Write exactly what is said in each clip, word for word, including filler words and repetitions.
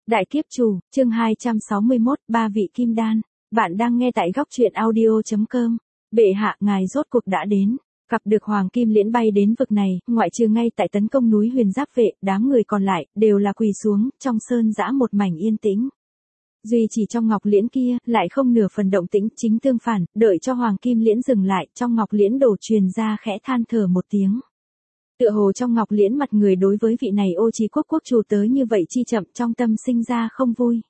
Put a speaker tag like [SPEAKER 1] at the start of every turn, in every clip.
[SPEAKER 1] Đại kiếp chủ, chương hai trăm sáu mươi mốt, ba vị kim đan. Bạn đang nghe tại góc truyện audio chấm com. Bệ hạ, ngài rốt cuộc đã đến. Gặp được Hoàng Kim Liễn bay đến vực này, ngoại trừ ngay tại tấn công núi Huyền Giáp Vệ, đám người còn lại đều là quỳ xuống, trong sơn dã một mảnh yên tĩnh. Duy chỉ trong Ngọc Liễn kia, lại không nửa phần động tĩnh, chính tương phản, đợi cho Hoàng Kim Liễn dừng lại, trong Ngọc Liễn đổ truyền ra khẽ than thở một tiếng. Tựa hồ trong Ngọc Liễn mặt người đối với vị này Ô Chí Quốc quốc chủ tới như vậy chi chậm, trong tâm sinh ra không vui.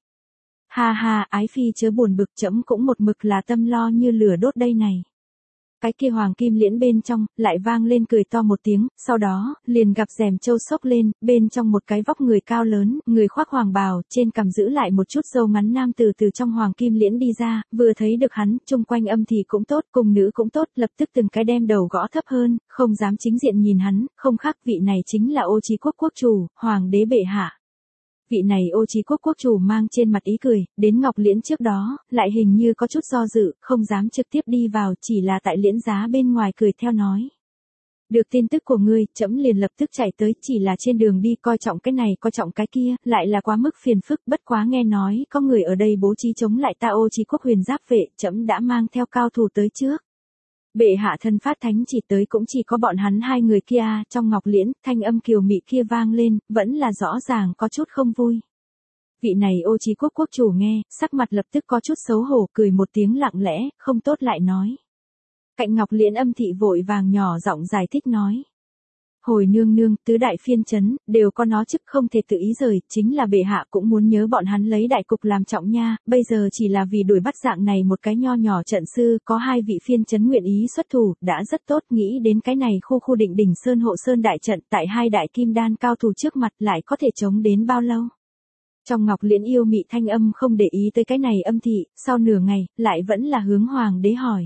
[SPEAKER 1] Ha ha, ái phi chớ buồn bực, trẫm cũng một mực là tâm lo như lửa đốt đây này. Cái kia Hoàng Kim Liễn bên trong, lại vang lên cười to một tiếng, sau đó, liền gặp rèm châu xốc lên, bên trong một cái vóc người cao lớn, người khoác hoàng bào, trên cằm giữ lại một chút râu ngắn nam từ từ trong Hoàng Kim Liễn đi ra, vừa thấy được hắn, chung quanh âm thì cũng tốt, cùng nữ cũng tốt, lập tức từng cái đem đầu gõ thấp hơn, không dám chính diện nhìn hắn, không khác vị này chính là Ô Chí Quốc quốc chủ, Hoàng đế bệ hạ. Vị này Ô Chí Quốc quốc chủ mang trên mặt ý cười, đến Ngọc Liễn trước đó, lại hình như có chút do dự, không dám trực tiếp đi vào, chỉ là tại liễn giá bên ngoài cười theo nói. Được tin tức của ngươi, trẫm liền lập tức chạy tới, chỉ là trên đường đi coi trọng cái này coi trọng cái kia, lại là quá mức phiền phức, bất quá nghe nói, có người ở đây bố trí chống lại ta Ô Chí Quốc Huyền Giáp Vệ, trẫm đã mang theo cao thủ tới trước. Bệ hạ thân phát thánh chỉ tới cũng chỉ có bọn hắn hai người kia, trong Ngọc Liễn, thanh âm kiều mị kia vang lên, vẫn là rõ ràng có chút không vui. Vị này Ô Chí Quốc quốc chủ nghe, sắc mặt lập tức có chút xấu hổ, cười một tiếng lặng lẽ, không tốt lại nói. Cạnh Ngọc Liễn âm thị vội vàng nhỏ giọng giải thích nói. Hồi nương nương, tứ đại phiên chấn, đều có nó chức không thể tự ý rời, chính là bệ hạ cũng muốn nhớ bọn hắn lấy đại cục làm trọng nha, bây giờ chỉ là vì đuổi bắt dạng này một cái nho nhỏ trận sư, có hai vị phiên chấn nguyện ý xuất thủ, đã rất tốt, nghĩ đến cái này khu khu định đỉnh sơn hộ sơn đại trận, tại hai đại kim đan cao thủ trước mặt lại có thể chống đến bao lâu. Trong Ngọc Liễn yêu mị thanh âm không để ý tới cái này âm thị, sau nửa ngày, lại vẫn là hướng hoàng đế hỏi.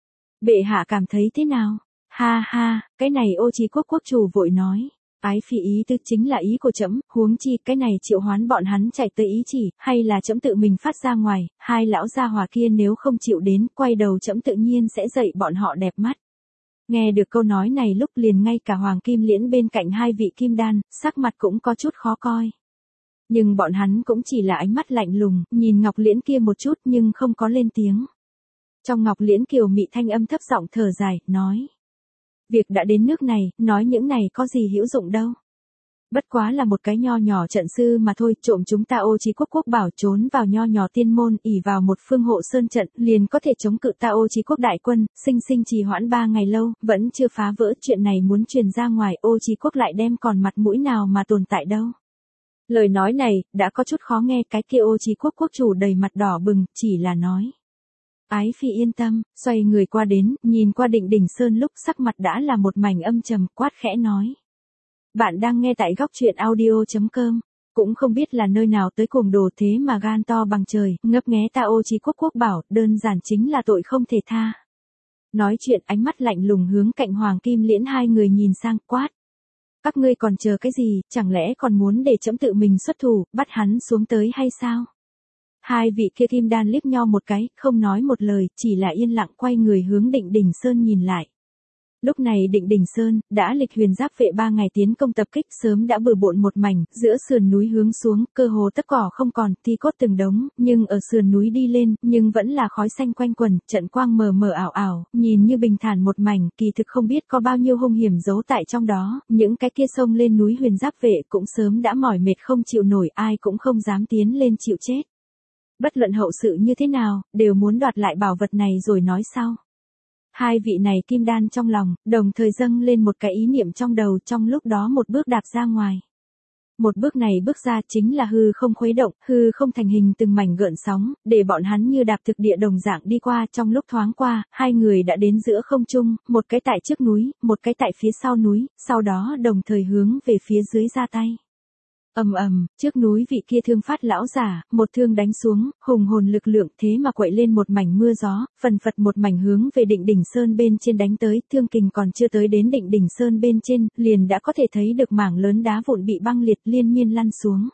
[SPEAKER 1] Bệ hạ cảm thấy thế nào? Ha ha, cái này Ô Chí Quốc quốc chủ vội nói, ái phi ý tư chính là ý của trẫm, huống chi cái này triệu hoán bọn hắn chạy tới ý chỉ, hay là trẫm tự mình phát ra ngoài, hai lão gia hỏa kia nếu không chịu đến, quay đầu trẫm tự nhiên sẽ dạy bọn họ đẹp mắt. Nghe được câu nói này lúc liền ngay cả Hoàng Kim Liễn bên cạnh hai vị kim đan, sắc mặt cũng có chút khó coi. Nhưng bọn hắn cũng chỉ là ánh mắt lạnh lùng, nhìn Ngọc Liễn kia một chút nhưng không có lên tiếng. Trong Ngọc Liễn kiều mị thanh âm thấp giọng thở dài, nói. Việc đã đến nước này, nói những này có gì hữu dụng đâu. Bất quá là một cái nho nhỏ trận sư mà thôi, trộm chúng ta Ô Chí Quốc quốc bảo trốn vào nho nhỏ tiên môn, ỷ vào một phương hộ sơn trận, liền có thể chống cự ta Ô Chí Quốc đại quân, sinh sinh trì hoãn ba ngày lâu, vẫn chưa phá vỡ, chuyện này muốn truyền ra ngoài, Ô Chí Quốc lại đem còn mặt mũi nào mà tồn tại đâu. Lời nói này, đã có chút khó nghe, cái kia Ô Chí Quốc quốc chủ đầy mặt đỏ bừng, chỉ là nói. Ái phi yên tâm, xoay người qua đến, nhìn qua định đỉnh sơn lúc sắc mặt đã là một mảnh âm trầm, quát khẽ nói. Bạn đang nghe tại góc truyện audio chấm com, cũng không biết là nơi nào tới cuồng đồ thế mà gan to bằng trời, ngấp nghé ta Ô Chí Quốc quốc bảo, đơn giản chính là tội không thể tha. Nói chuyện ánh mắt lạnh lùng hướng cạnh Hoàng Kim Liễn hai người nhìn sang, quát. Các ngươi còn chờ cái gì, chẳng lẽ còn muốn để trẫm tự mình xuất thủ, bắt hắn xuống tới hay sao? Hai vị kia kim đan liếc nhau một cái, không nói một lời, chỉ là yên lặng quay người hướng Định Đỉnh Sơn nhìn lại. Lúc này Định Đỉnh Sơn, đã lịch Huyền Giáp Vệ ba ngày tiến công tập kích, sớm đã bừa bộn một mảnh, giữa sườn núi hướng xuống, cơ hồ tất cỏ không còn, thi cốt từng đống, nhưng ở sườn núi đi lên, nhưng vẫn là khói xanh quanh quần, trận quang mờ mờ ảo ảo, nhìn như bình thản một mảnh, kỳ thực không biết có bao nhiêu hung hiểm giấu tại trong đó, những cái kia sông lên núi Huyền Giáp Vệ cũng sớm đã mỏi mệt không chịu nổi, ai cũng không dám tiến lên chịu chết. Bất luận hậu sự như thế nào, đều muốn đoạt lại bảo vật này rồi nói sau. Hai vị này kim đan trong lòng, đồng thời dâng lên một cái ý niệm trong đầu, trong lúc đó một bước đạp ra ngoài. Một bước này bước ra chính là hư không khuấy động, hư không thành hình từng mảnh gợn sóng, để bọn hắn như đạp thực địa đồng dạng đi qua, trong lúc thoáng qua, hai người đã đến giữa không trung, một cái tại trước núi, một cái tại phía sau núi, sau đó đồng thời hướng về phía dưới ra tay. Ầm ầm, trước núi vị kia thương phát lão giả, một thương đánh xuống, hùng hồn lực lượng thế mà quậy lên một mảnh mưa gió, phần phật một mảnh hướng về Định Đỉnh Sơn bên trên đánh tới, thương kình còn chưa tới đến Định Đỉnh Sơn bên trên, liền đã có thể thấy được mảng lớn đá vụn bị băng liệt liên miên lăn xuống.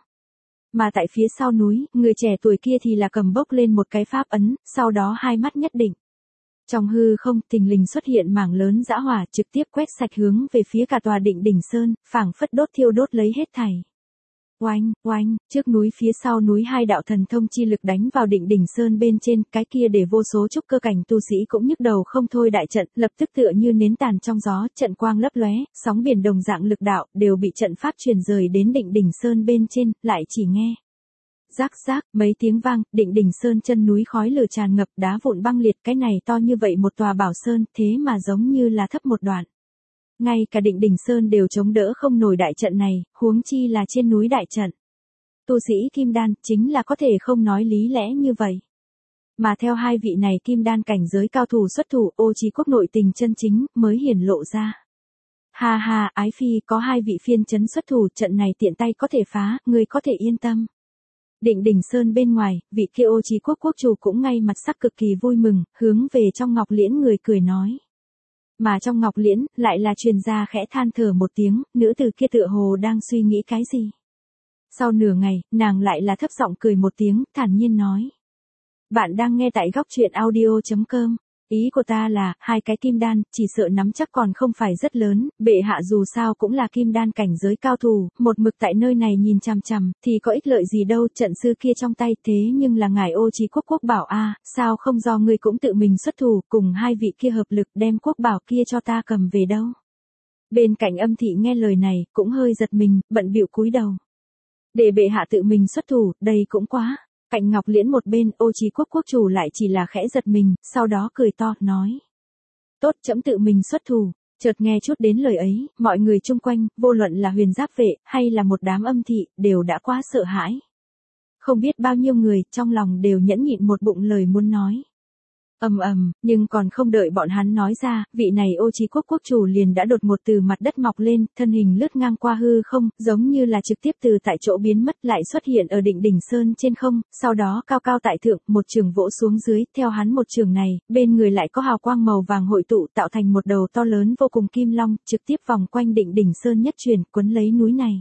[SPEAKER 1] Mà tại phía sau núi, người trẻ tuổi kia thì là cầm bốc lên một cái pháp ấn, sau đó hai mắt nhất định. Trong hư không, thình lình xuất hiện mảng lớn dã hỏa trực tiếp quét sạch hướng về phía cả tòa Định Đỉnh Sơn, phảng phất đốt thiêu đốt lấy hết thảy. Oanh, oanh, trước núi phía sau núi hai đạo thần thông chi lực đánh vào Định Đỉnh Sơn bên trên, cái kia để vô số trúc cơ cảnh tu sĩ cũng nhức đầu không thôi, đại trận lập tức tựa như nến tàn trong gió, trận quang lấp lóe, sóng biển đồng dạng lực đạo đều bị trận pháp truyền rời đến Định Đỉnh Sơn bên trên, lại chỉ nghe rác rác mấy tiếng vang, Định Đỉnh Sơn chân núi khói lửa tràn ngập, đá vụn băng liệt, cái này to như vậy một tòa bảo sơn, thế mà giống như là thấp một đoạn. Ngay cả Định Đỉnh Sơn đều chống đỡ không nổi đại trận này, huống chi là trên núi đại trận. Tu sĩ kim đan chính là có thể không nói lý lẽ như vậy. Mà theo hai vị này kim đan cảnh giới cao thủ xuất thủ, Ô Chí Quốc nội tình chân chính mới hiển lộ ra. Ha ha, ái phi, có hai vị phiên chấn xuất thủ, trận này tiện tay có thể phá, ngươi có thể yên tâm. Định Đỉnh Sơn bên ngoài, vị kia Ô Chí Quốc quốc chủ cũng ngay mặt sắc cực kỳ vui mừng, hướng về trong Ngọc Liễn người cười nói. Mà trong Ngọc Liễn, lại là truyền ra khẽ than thở một tiếng, nữ tử kia tựa hồ đang suy nghĩ cái gì. Sau nửa ngày, nàng lại là thấp giọng cười một tiếng, thản nhiên nói. Bạn đang nghe tại góc truyện audio chấm com. Ý của ta là, hai cái kim đan, chỉ sợ nắm chắc còn không phải rất lớn, bệ hạ dù sao cũng là kim đan cảnh giới cao thủ, một mực tại nơi này nhìn chằm chằm, thì có ích lợi gì đâu, trận sư kia trong tay, thế nhưng là ngài Ô Chí Quốc quốc bảo a, sao không do ngươi cũng tự mình xuất thủ, cùng hai vị kia hợp lực đem quốc bảo kia cho ta cầm về đâu. Bên cạnh Âm Thị nghe lời này, cũng hơi giật mình, bận bịu cúi đầu. Để bệ hạ tự mình xuất thủ, đây cũng quá. Cạnh Ngọc Liễn một bên, Ô Chí Quốc quốc chủ lại chỉ là khẽ giật mình, sau đó cười to, nói. Tốt, trẫm tự mình xuất thủ. Chợt nghe chút đến lời ấy, mọi người chung quanh, vô luận là huyền giáp vệ, hay là một đám Âm Thị, đều đã quá sợ hãi. Không biết bao nhiêu người, trong lòng đều nhẫn nhịn một bụng lời muốn nói. Ầm ầm, nhưng còn không đợi bọn hắn nói ra, vị này Ô Chí Quốc quốc chủ liền đã đột ngột từ mặt đất mọc lên, thân hình lướt ngang qua hư không, giống như là trực tiếp từ tại chỗ biến mất, lại xuất hiện ở Định Đỉnh Sơn trên không, sau đó cao cao tại thượng, một trường vỗ xuống dưới, theo hắn một trường này, bên người lại có hào quang màu vàng hội tụ tạo thành một đầu to lớn vô cùng kim long, trực tiếp vòng quanh Định Đỉnh Sơn nhất truyền, quấn lấy núi này.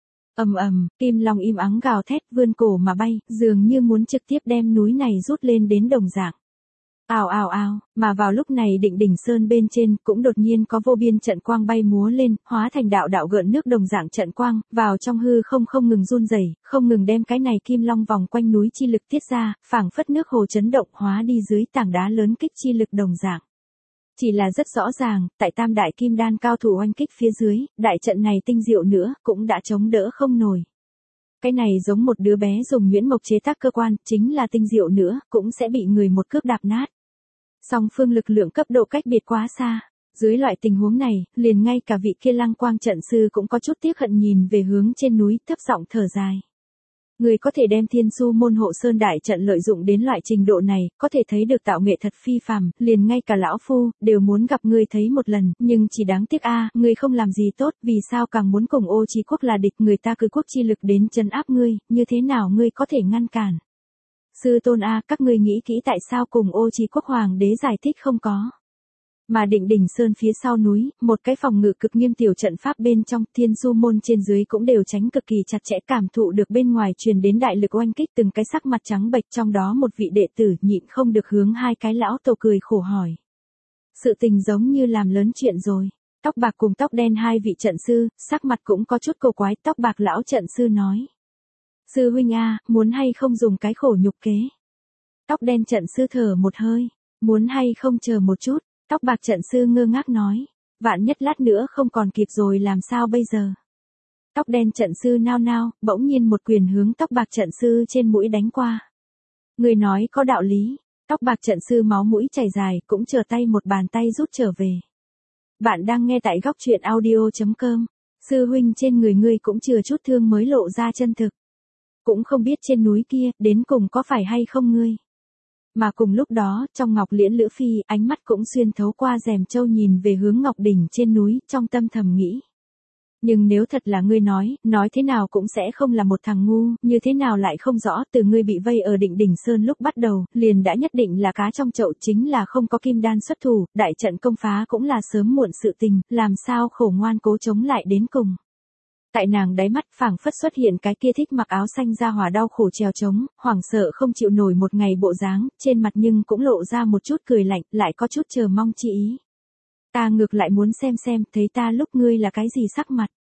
[SPEAKER 1] Ầm ầm, kim long im ắng gào thét, vươn cổ mà bay, dường như muốn trực tiếp đem núi này rút lên đến đồng dạng. Ào ào ào, mà vào lúc này Định Đỉnh Sơn bên trên cũng đột nhiên có vô biên trận quang bay múa lên, hóa thành đạo đạo gợn nước đồng dạng trận quang, vào trong hư không không ngừng run rẩy, không ngừng đem cái này kim long vòng quanh núi chi lực tiết ra, phảng phất nước hồ chấn động hóa đi dưới tảng đá lớn kích chi lực đồng dạng. Chỉ là rất rõ ràng, tại tam đại kim đan cao thủ oanh kích phía dưới, đại trận này tinh diệu nữa, cũng đã chống đỡ không nổi. Cái này giống một đứa bé dùng nhuyễn mộc chế tác cơ quan, chính là tinh diệu nữa, cũng sẽ bị người một cước đạp nát. Song phương lực lượng cấp độ cách biệt quá xa. Dưới loại tình huống này, liền ngay cả vị kia Lăng Quang trận sư cũng có chút tiếc hận nhìn về hướng trên núi, thấp giọng thở dài. Người có thể đem Thiên Su môn hộ sơn đại trận lợi dụng đến loại trình độ này, có thể thấy được tạo nghệ thật phi phàm, liền ngay cả lão phu đều muốn gặp ngươi thấy một lần, nhưng chỉ đáng tiếc a, à, ngươi không làm gì tốt, vì sao càng muốn cùng Ô Chí Quốc là địch, người ta cứ quốc chi lực đến trấn áp ngươi, như thế nào ngươi có thể ngăn cản? Sư tôn a, các ngươi nghĩ kỹ tại sao cùng Ô Chí Quốc hoàng đế giải thích không có. Mà Định Đỉnh Sơn phía sau núi, một cái phòng ngự cực nghiêm tiểu trận pháp bên trong, Thiên Su môn trên dưới cũng đều tránh cực kỳ chặt chẽ, cảm thụ được bên ngoài truyền đến đại lực oanh kích, từng cái sắc mặt trắng bệch, trong đó một vị đệ tử nhịn không được hướng hai cái lão tổ cười khổ hỏi. Sự tình giống như làm lớn chuyện rồi. Tóc bạc cùng tóc đen hai vị trận sư, sắc mặt cũng có chút cổ quái, tóc bạc lão trận sư nói. Sư huynh a, muốn hay không dùng cái khổ nhục kế. Tóc đen trận sư thở một hơi, muốn hay không chờ một chút. Tóc bạc trận sư ngơ ngác nói, vạn nhất lát nữa không còn kịp rồi làm sao bây giờ. Tóc đen trận sư nao nao, bỗng nhiên một quyền hướng tóc bạc trận sư trên mũi đánh qua. Người nói có đạo lý, tóc bạc trận sư máu mũi chảy dài, cũng chờ tay một bàn tay rút trở về. Bạn đang nghe tại góc truyện audio chấm com, sư huynh trên người ngươi cũng chừa chút thương mới lộ ra chân thực. Cũng không biết trên núi kia, đến cùng có phải hay không ngươi. Mà cùng lúc đó, trong Ngọc Liễn Lữ Phi, ánh mắt cũng xuyên thấu qua rèm châu nhìn về hướng Ngọc Đỉnh trên núi, trong tâm thầm nghĩ. Nhưng nếu thật là ngươi nói, nói thế nào cũng sẽ không là một thằng ngu, như thế nào lại không rõ, từ ngươi bị vây ở Định Đỉnh Sơn lúc bắt đầu, liền đã nhất định là cá trong chậu, chính là không có kim đan xuất thủ, đại trận công phá cũng là sớm muộn sự tình, làm sao khổ ngoan cố chống lại đến cùng. Tại nàng đáy mắt phảng phất xuất hiện cái kia thích mặc áo xanh ra hỏa đau khổ trèo trống, hoảng sợ không chịu nổi một ngày bộ dáng, trên mặt nhưng cũng lộ ra một chút cười lạnh, lại có chút chờ mong chi ý. Ta ngược lại muốn xem xem, thấy ta lúc ngươi là cái gì sắc mặt.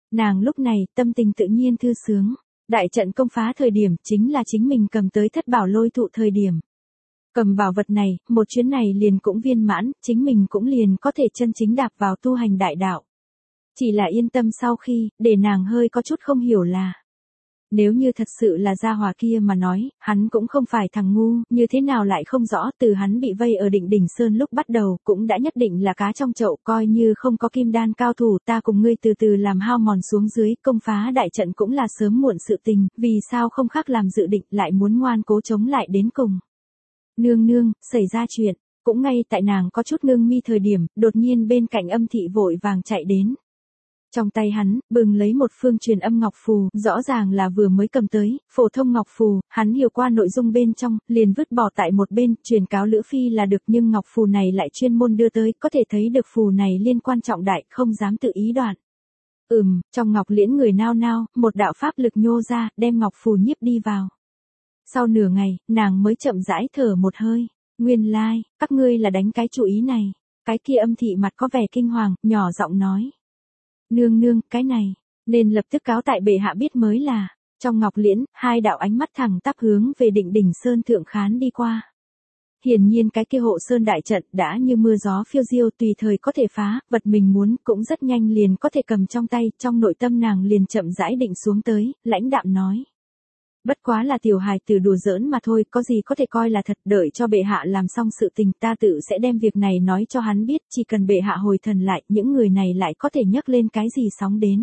[SPEAKER 1] Nàng lúc này tâm tình tự nhiên thư sướng. Đại trận công phá thời điểm chính là chính mình cầm tới thất bảo lôi thụ thời điểm. Cầm bảo vật này, một chuyến này liền cũng viên mãn, chính mình cũng liền có thể chân chính đạp vào tu hành đại đạo. Chỉ là yên tâm sau khi, để nàng hơi có chút không hiểu là. Nếu như thật sự là gia hỏa kia mà nói, hắn cũng không phải thằng ngu, như thế nào lại không rõ, từ hắn bị vây ở Định Đỉnh Sơn lúc bắt đầu, cũng đã nhất định là cá trong chậu, coi như không có kim đan cao thủ, ta cùng ngươi từ từ làm hao mòn xuống dưới, công phá đại trận cũng là sớm muộn sự tình, vì sao không khác làm dự định, lại muốn ngoan cố chống lại đến cùng. Nương nương, xảy ra chuyện, cũng ngay tại nàng có chút ngưng mi thời điểm, đột nhiên bên cạnh Âm Thị vội vàng chạy đến. Trong tay hắn, bừng lấy một phương truyền âm ngọc phù, rõ ràng là vừa mới cầm tới, phổ thông ngọc phù, hắn hiểu qua nội dung bên trong, liền vứt bỏ tại một bên, truyền cáo Lữ Phi là được, nhưng ngọc phù này lại chuyên môn đưa tới, có thể thấy được phù này liên quan trọng đại, không dám tự ý đoạn. Ừm, trong ngọc liễn người nao nao, một đạo pháp lực nhô ra, đem ngọc phù nhiếp đi vào. Sau nửa ngày, nàng mới chậm rãi thở một hơi, nguyên lai, like, các ngươi là đánh cái chủ ý này. Cái kia Âm Thị mặt có vẻ kinh hoàng, nhỏ giọng nói. Nương nương, cái này, nên lập tức cáo tại bệ hạ biết mới là. Trong ngọc liễn, hai đạo ánh mắt thẳng tắp hướng về Định Đỉnh Sơn thượng khán đi qua. Hiển nhiên cái kia hộ sơn đại trận đã như mưa gió phiêu diêu, tùy thời có thể phá, vật mình muốn cũng rất nhanh liền có thể cầm trong tay, trong nội tâm nàng liền chậm rãi định xuống tới, lãnh đạm nói. Bất quá là tiểu hài tử đùa giỡn mà thôi, có gì có thể coi là thật, đợi cho bệ hạ làm xong sự tình, ta tự sẽ đem việc này nói cho hắn biết, chỉ cần bệ hạ hồi thần lại, những người này lại có thể nhấc lên cái gì sóng đến.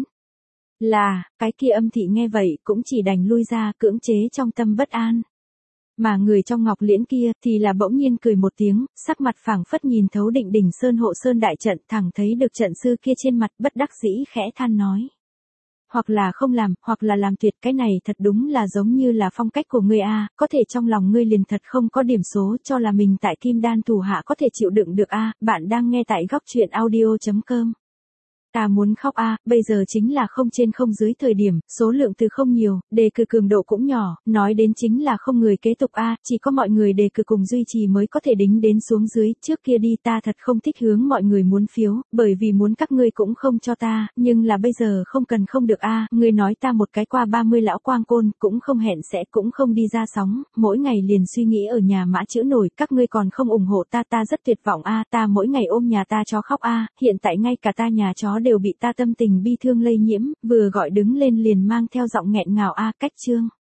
[SPEAKER 1] Là, cái kia Âm Thị nghe vậy, cũng chỉ đành lui ra, cưỡng chế trong tâm bất an. Mà người trong ngọc liễn kia, thì là bỗng nhiên cười một tiếng, sắc mặt phảng phất nhìn thấu Định Đỉnh Sơn hộ sơn đại trận, thẳng thấy được trận sư kia trên mặt, bất đắc dĩ khẽ than nói. Hoặc là không làm, hoặc là làm tuyệt, cái này thật đúng là giống như là phong cách của ngươi a, có thể trong lòng ngươi liền thật không có điểm số, cho là mình tại kim đan thủ hạ có thể chịu đựng được a. Bạn đang nghe tại góc truyện audio chấm com. Ta muốn khóc a, bây giờ chính là không trên không dưới thời điểm, số lượng từ không nhiều, đề cử cường độ cũng nhỏ, nói đến chính là không người kế tục a, chỉ có mọi người đề cử cùng duy trì mới có thể đính đến xuống dưới, trước kia đi ta thật không thích hướng mọi người muốn phiếu, bởi vì muốn các ngươi cũng không cho ta, nhưng là bây giờ không cần không được a, ngươi nói ta một cái qua ba mươi lão quang côn, cũng không hẹn sẽ cũng không đi ra sóng, mỗi ngày liền suy nghĩ ở nhà mã chữ nổi, các ngươi còn không ủng hộ ta, ta rất tuyệt vọng a, ta mỗi ngày ôm nhà ta chó khóc a, hiện tại ngay cả ta nhà chó đều bị ta tâm tình bi thương lây nhiễm, vừa gọi đứng lên liền mang theo giọng nghẹn ngào a, cách chương.